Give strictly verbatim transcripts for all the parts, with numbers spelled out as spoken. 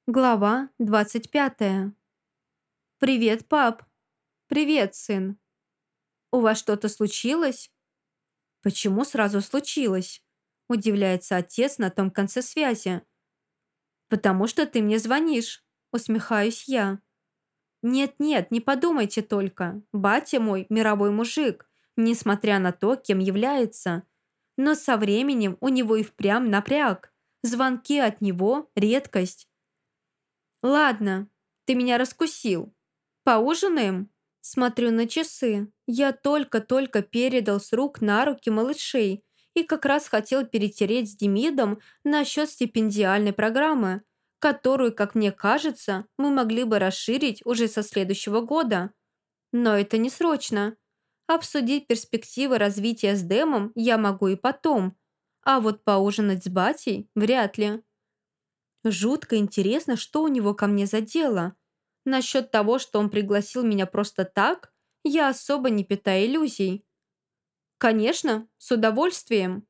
Глава двадцать пятая. «Привет, пап!» «Привет, сын!» «У вас что-то случилось?» «Почему сразу случилось?» Удивляется отец на том конце связи. «Потому что ты мне звонишь», усмехаюсь я. «Нет-нет, не подумайте только. Батя мой мировой мужик, несмотря на то, кем является. Но со временем у него и впрямь напряг. Звонки от него – редкость. Ладно, ты меня раскусил. Поужинаем?» Смотрю на часы. Я только-только передал с рук на руки малышей и как раз хотел перетереть с Демидом насчет стипендиальной программы, которую, как мне кажется, мы могли бы расширить уже со следующего года. Но это не срочно. Обсудить перспективы развития с Дэмом я могу и потом, а вот поужинать с батей вряд ли. Жутко интересно, что у него ко мне за дело. Насчет того, что он пригласил меня просто так, я особо не питаю иллюзий. Конечно, с удовольствием.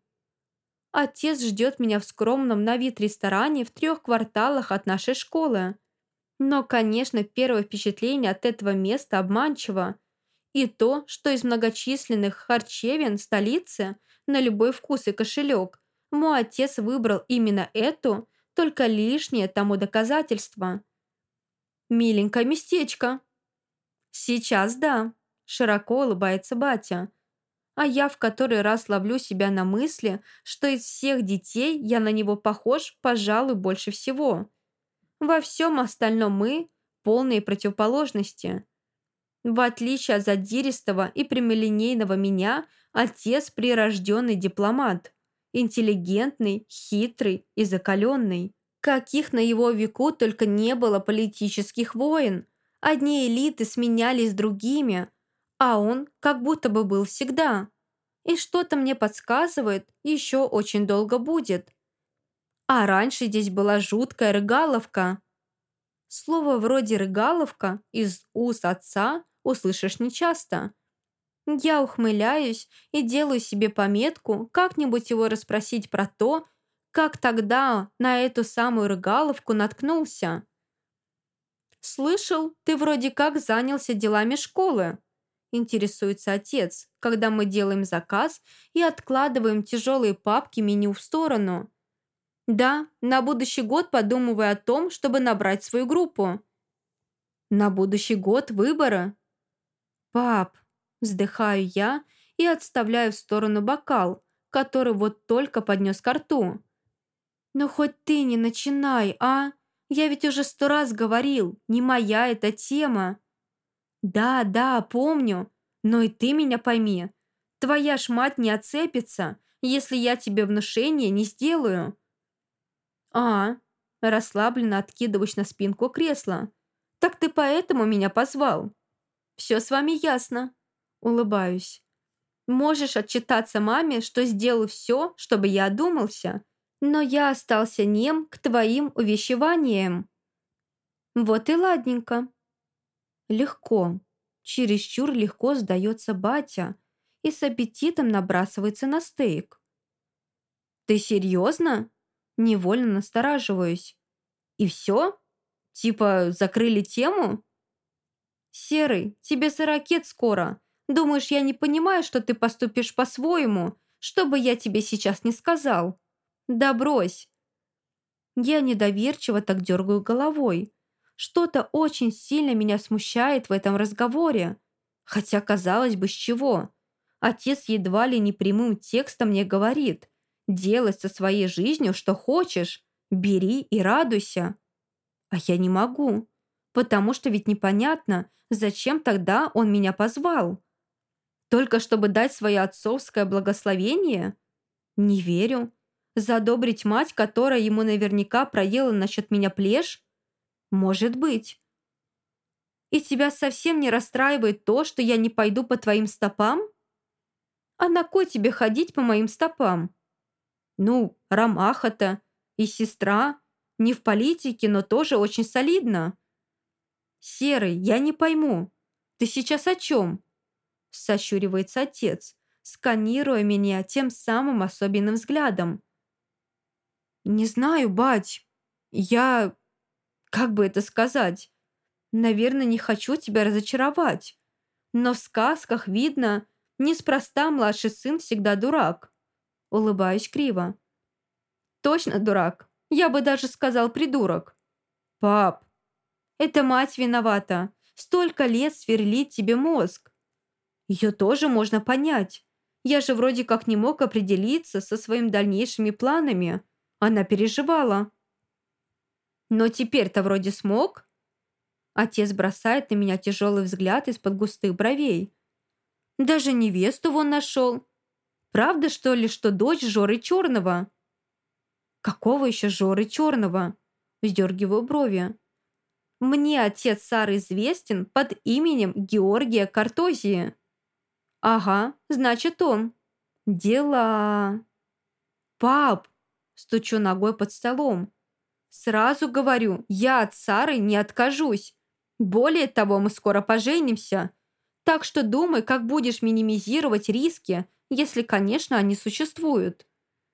Отец ждет меня в скромном на вид ресторане в трех кварталах от нашей школы. Но, конечно, первое впечатление от этого места обманчиво. И то, что из многочисленных харчевин столицы на любой вкус и кошелек мой отец выбрал именно эту, только лишнее тому доказательство. Миленькое местечко. Сейчас да, широко улыбается батя. А я в который раз ловлю себя на мысли, что из всех детей я на него похож, пожалуй, больше всего. Во всем остальном мы полные противоположности. В отличие от задиристого и прямолинейного меня, отец прирожденный дипломат. Интеллигентный, хитрый и закаленный. Каких на его веку только не было политических войн. Одни элиты сменялись другими, а он как будто бы был всегда. И что-то мне подсказывает, еще очень долго будет. А раньше здесь была жуткая рыгаловка. Слово вроде «рыгаловка» из уст отца услышишь нечасто. Я ухмыляюсь и делаю себе пометку как-нибудь его расспросить про то, как тогда на эту самую рыгаловку наткнулся. «Слышал, ты вроде как занялся делами школы», интересуется отец, когда мы делаем заказ и откладываем тяжелые папки меню в сторону. «Да, на будущий год подумываю о том, чтобы набрать свою группу». «На будущий год выборы?» «Пап», вздыхаю я и отставляю в сторону бокал, который вот только поднес ко рту. «Ну хоть ты не начинай, а? Я ведь уже сто раз говорил, не моя эта тема». «Да, да, помню, но и ты меня пойми. Твоя ж мать не отцепится, если я тебе внушение не сделаю». «А, расслабленно откидываюсь на спинку кресла. Так ты поэтому меня позвал?» «Все с вами ясно», улыбаюсь. «Можешь отчитаться маме, что сделал все, чтобы я одумался, но я остался нем к твоим увещеваниям». «Вот и ладненько». Легко, чересчур легко сдается батя и с аппетитом набрасывается на стейк. «Ты серьезно?» Невольно настораживаюсь. «И все? Типа закрыли тему?» «Серый, тебе сорокет скоро. Думаешь, я не понимаю, что ты поступишь по-своему, что бы я тебе сейчас не сказал?» «Да брось!» Я недоверчиво так дергаю головой. Что-то очень сильно меня смущает в этом разговоре. Хотя, казалось бы, с чего? Отец едва ли не прямым текстом мне говорит: «Делай со своей жизнью, что хочешь. Бери и радуйся». А я не могу, потому что ведь непонятно, зачем тогда он меня позвал. Только чтобы дать свое отцовское благословение? Не верю. Задобрить мать, которая ему наверняка проела насчет меня плешь? Может быть. И тебя совсем не расстраивает то, что я не пойду по твоим стопам? А на кой тебе ходить по моим стопам? Ну, Ромаха-то и сестра. Не в политике, но тоже очень солидно. Серый, я не пойму. Ты сейчас о чем? Сощуривается отец, сканируя меня тем самым особенным взглядом. «Не знаю, бать. Я... Как бы это сказать? Наверное, не хочу тебя разочаровать. Но в сказках видно, неспроста младший сын всегда дурак. Улыбаюсь криво. Точно дурак. Я бы даже сказал придурок. Пап, это мать виновата. Столько лет сверлит тебе мозг. Ее тоже можно понять. Я же вроде как не мог определиться со своими дальнейшими планами. Она переживала. Но теперь-то вроде смог. Отец бросает на меня тяжелый взгляд из-под густых бровей. Даже невесту вон нашел. Правда, что ли, что дочь Жоры Черного? Какого еще Жоры Черного? Вздергиваю брови. Мне отец Сары известен под именем Георгия Картозии. Ага, значит он. Дела. Пап, стучу ногой под столом. Сразу говорю, я от Сары не откажусь. Более того, мы скоро поженимся. Так что думай, как будешь минимизировать риски, если, конечно, они существуют.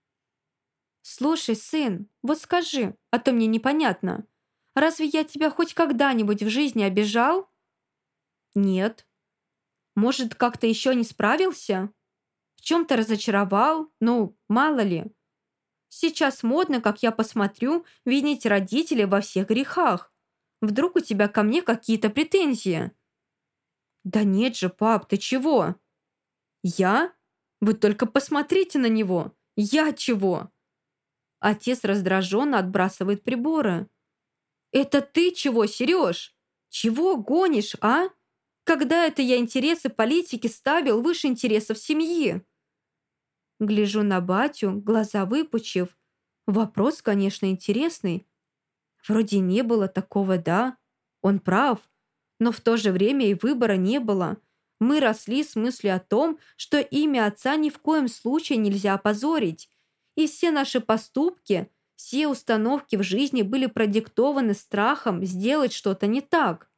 Слушай, сын, вот скажи, а то мне непонятно. Разве я тебя хоть когда-нибудь в жизни обижал? Нет. Может, как-то еще не справился? В чем-то разочаровал? Ну, мало ли. Сейчас модно, как я посмотрю, винить родителей во всех грехах. Вдруг у тебя ко мне какие-то претензии? Да нет же, пап, ты чего? Я? Вы только посмотрите на него. Я чего? Отец раздраженно отбрасывает приборы. Это ты чего, Сереж? Чего гонишь, а? Когда это я интересы политики ставил выше интересов семьи? Гляжу на батю, глаза выпучив. Вопрос, конечно, интересный. Вроде не было такого, да? Он прав. Но в то же время и выбора не было. Мы росли с мыслью о том, что имя отца ни в коем случае нельзя опозорить. И все наши поступки, все установки в жизни были продиктованы страхом сделать что-то не так.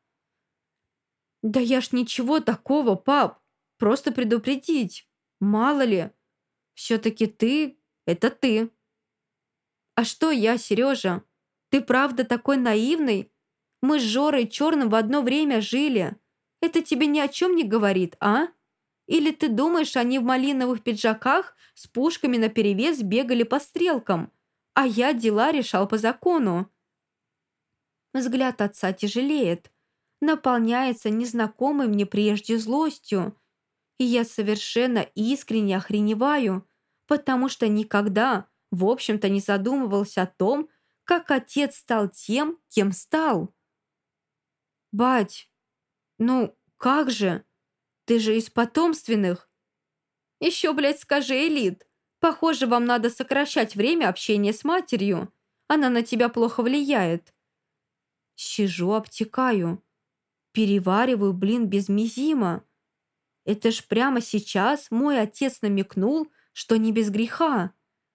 Да я ж ничего такого, пап. Просто предупредить. Мало ли. Все-таки ты — это ты. А что я, Сережа? Ты правда такой наивный? Мы с Жорой Черным в одно время жили. Это тебе ни о чем не говорит, а? Или ты думаешь, они в малиновых пиджаках с пушками наперевес бегали по стрелкам, а я дела решал по закону? Взгляд отца тяжелеет, наполняется незнакомой мне прежде злостью, и я совершенно искренне охреневаю, потому что никогда, в общем-то, не задумывался о том, как отец стал тем, кем стал. «Бать, ну как же? Ты же из потомственных!» «Еще, блядь, скажи, элит. Похоже, вам надо сокращать время общения с матерью. Она на тебя плохо влияет». Сижу, обтекаю. Перевариваю, блин, без мизима. Это ж прямо сейчас мой отец намекнул, что не без греха.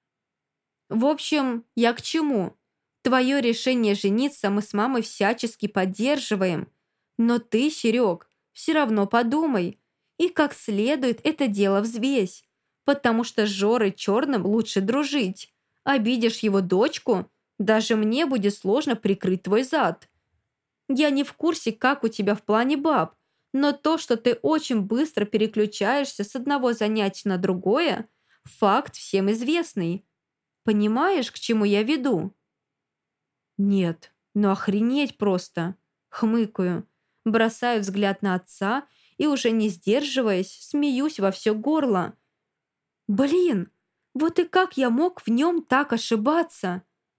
В общем, я к чему? Твое решение жениться мы с мамой всячески поддерживаем. Но ты, Серег, все равно подумай. И как следует это дело взвесь. Потому что с Жорой Черным лучше дружить. Обидишь его дочку, даже мне будет сложно прикрыть твой зад. Я не в курсе, как у тебя в плане баб, но то, что ты очень быстро переключаешься с одного занятия на другое, факт всем известный. Понимаешь, к чему я веду? Нет, ну охренеть просто. Хмыкаю, бросаю взгляд на отца и, уже не сдерживаясь, смеюсь во все горло. Блин, вот и как я мог в нем так ошибаться?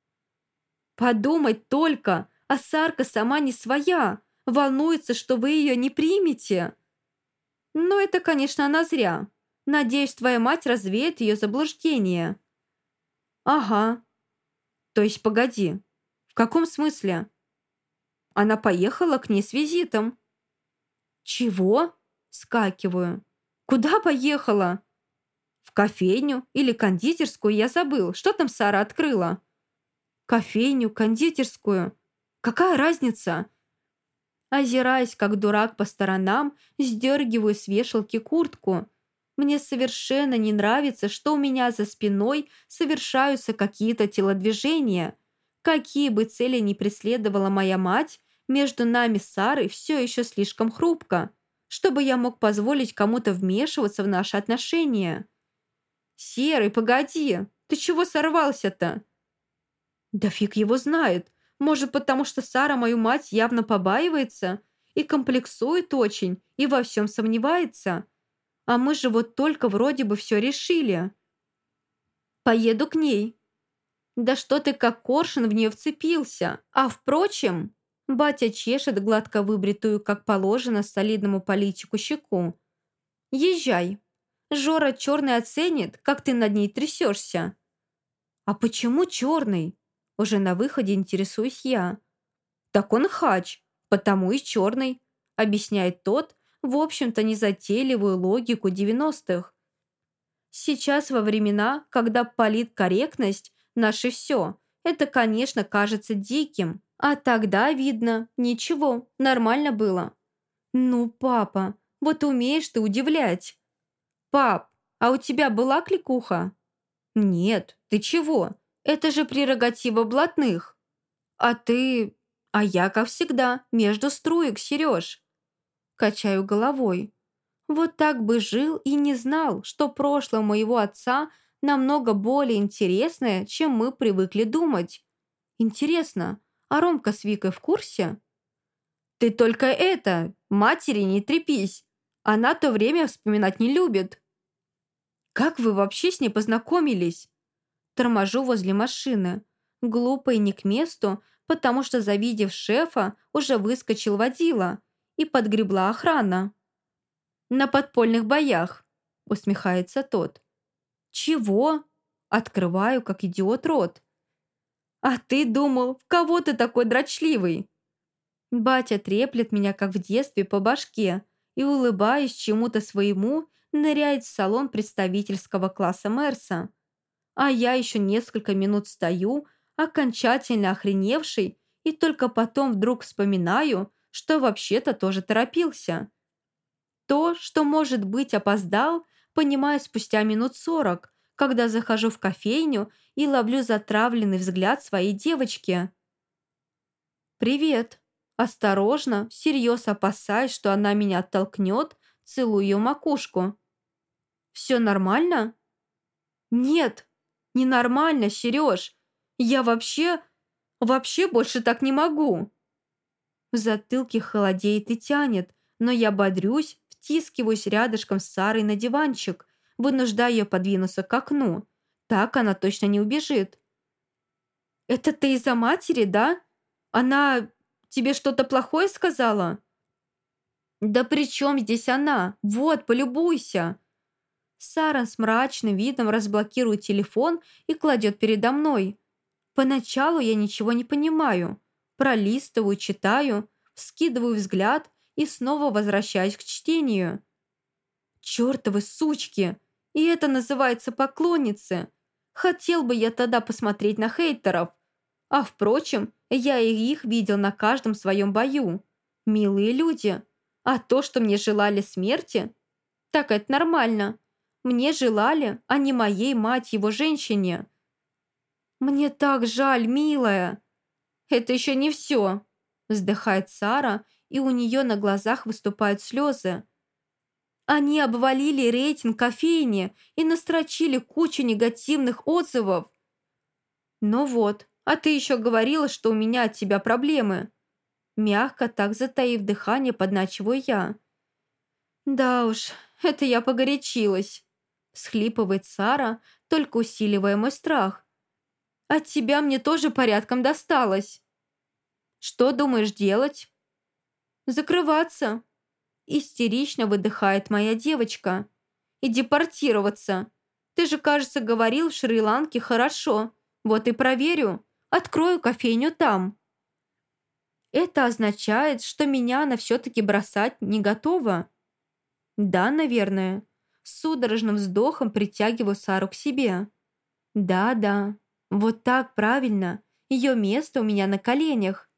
Подумать только, а Сарка сама не своя, волнуется, что вы ее не примете. Но это, конечно, она зря. Надеюсь, твоя мать развеет ее заблуждение. Ага. То есть, погоди. В каком смысле? Она поехала к ней с визитом. Чего? Скакиваю. Куда поехала? В кофейню или кондитерскую, я забыл. Что там Сара открыла? Кофейню, кондитерскую. Какая разница? Озираясь, как дурак по сторонам, сдергиваю с вешалки куртку. Мне совершенно не нравится, что у меня за спиной совершаются какие-то телодвижения. Какие бы цели ни преследовала моя мать, между нами с Сарой все еще слишком хрупко, чтобы я мог позволить кому-то вмешиваться в наши отношения. «Серый, погоди! Ты чего сорвался-то?» «Да фиг его знает. Может, потому что Сара мою мать явно побаивается и комплексует очень, и во всем сомневается. А мы же вот только вроде бы все решили. Поеду к ней». «Да что ты как коршун в нее вцепился? А впрочем...» Батя чешет гладко выбритую, как положено, солидному политику щеку. «Езжай. Жора черный оценит, как ты над ней трясешься». «А почему черный?» Уже на выходе интересуюсь я. «Так он хач, потому и черный», объясняет тот, в общем-то, незатейливую логику девяностых. Сейчас, во времена, когда политкорректность– наше все, это, конечно, кажется диким. А тогда, видно, ничего, нормально было. «Ну, папа, вот умеешь ты удивлять». «Пап, а у тебя была кликуха?» «Нет, ты чего? Это же прерогатива блатных». «А ты...» «А я, как всегда, между струек, Сереж». Качаю головой. Вот так бы жил и не знал, что прошлое моего отца намного более интересное, чем мы привыкли думать. Интересно, а Ромка с Викой в курсе? «Ты только это, матери не трепись. Она то время вспоминать не любит». «Как вы вообще с ней познакомились?» Торможу возле машины. Глупо и не к месту, потому что, завидев шефа, уже выскочил водила и подгребла охрана. «На подпольных боях», — усмехается тот. «Чего?» — открываю, как идиот, рот. «А ты думал, в кого ты такой дрочливый?» Батя треплет меня, как в детстве, по башке и, улыбаясь чему-то своему, ныряет в салон представительского класса Мерса. А я еще несколько минут стою, окончательно охреневший, и только потом вдруг вспоминаю, что вообще-то тоже торопился. То, что, может быть, опоздал, понимаю спустя минут сорок, когда захожу в кофейню и ловлю затравленный взгляд своей девочки. «Привет». Осторожно, всерьез опасаясь, что она меня оттолкнет, целую ее макушку. «Все нормально?» «Нет, ненормально, Сереж. Я вообще, вообще больше так не могу». В затылке холодеет и тянет, но я бодрюсь, втискиваюсь рядышком с Сарой на диванчик, вынуждая ее подвинуться к окну. Так она точно не убежит. «Это ты из-за матери, да? Она тебе что-то плохое сказала?» «Да при чем здесь она? Вот, полюбуйся!» Сара с мрачным видом разблокирует телефон и кладет передо мной. Поначалу я ничего не понимаю. Пролистываю, читаю, вскидываю взгляд и снова возвращаюсь к чтению. Чёртовы сучки! И это называется поклонницы. Хотел бы я тогда посмотреть на хейтеров. А впрочем, я и их видел на каждом своем бою. Милые люди. А то, что мне желали смерти, так это нормально. Мне желали, а не моей, мать его, женщине. «Мне так жаль, милая!» «Это еще не все!» Вздыхает Сара, и у нее на глазах выступают слезы. «Они обвалили рейтинг кофейни и настрочили кучу негативных отзывов». «Ну вот, а ты еще говорила, что у меня от тебя проблемы». Мягко, так затаив дыхание, подначиваю я. «Да уж, это я погорячилась», – всхлипывает Сара, только усиливая мой страх. «От тебя мне тоже порядком досталось». «Что думаешь делать?» «Закрываться», – истерично выдыхает моя девочка. «И депортироваться. Ты же, кажется, говорил в Шри-Ланке хорошо. Вот и проверю. Открою кофейню там». «Это означает, что меня она все-таки бросать не готова?» «Да, наверное». С судорожным вздохом притягиваю Сару к себе. «Да-да, вот так правильно. Ее место у меня на коленях».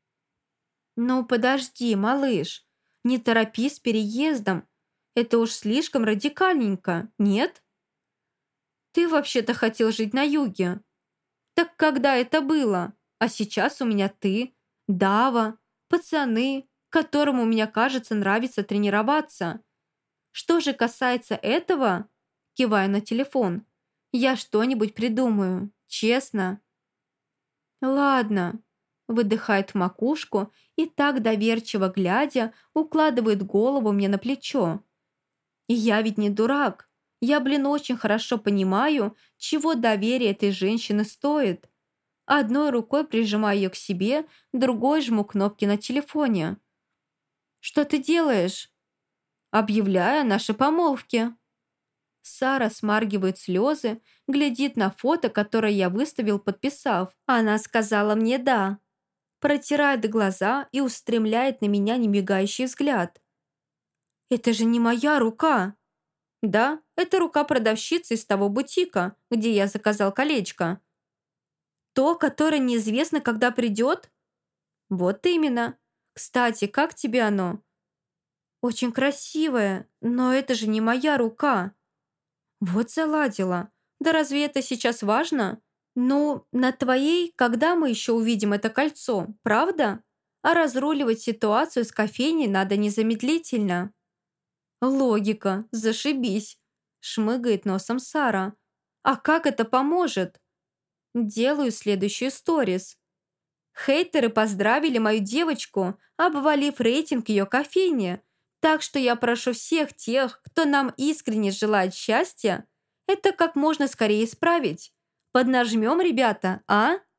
«Ну, подожди, малыш, не торопись с переездом. Это уж слишком радикальненько, нет?» «Ты вообще-то хотел жить на юге». «Так когда это было? А сейчас у меня ты, Дава, пацаны, которым у меня, кажется, нравится тренироваться. Что же касается этого, киваю на телефон, я что-нибудь придумаю, честно. Ладно, выдыхает в макушку и так доверчиво глядя, укладывает голову мне на плечо. И я ведь не дурак. Я, блин, очень хорошо понимаю, чего доверие этой женщины стоит. Одной рукой прижимаю ее к себе, другой жму кнопки на телефоне. «Что ты делаешь?» «Объявляю о нашей помолвке». Сара смаргивает слезы, глядит на фото, которое я выставил, подписав. Она сказала мне «да». Протирает глаза и устремляет на меня немигающий взгляд. «Это же не моя рука!» «Да, это рука продавщицы из того бутика, где я заказал колечко». «То, которое неизвестно, когда придет?» «Вот именно. Кстати, как тебе оно?» «Очень красивое, но это же не моя рука». «Вот заладила. Да разве это сейчас важно?» «Ну, на твоей, когда мы еще увидим это кольцо, правда? А разруливать ситуацию с кофейней надо незамедлительно». «Логика, зашибись», — шмыгает носом Сара. «А как это поможет?» Делаю следующую сторис. Хейтеры поздравили мою девочку, обвалив рейтинг ее кофейни. Так что я прошу всех тех, кто нам искренне желает счастья, это как можно скорее исправить. Поднажмем, ребята, а?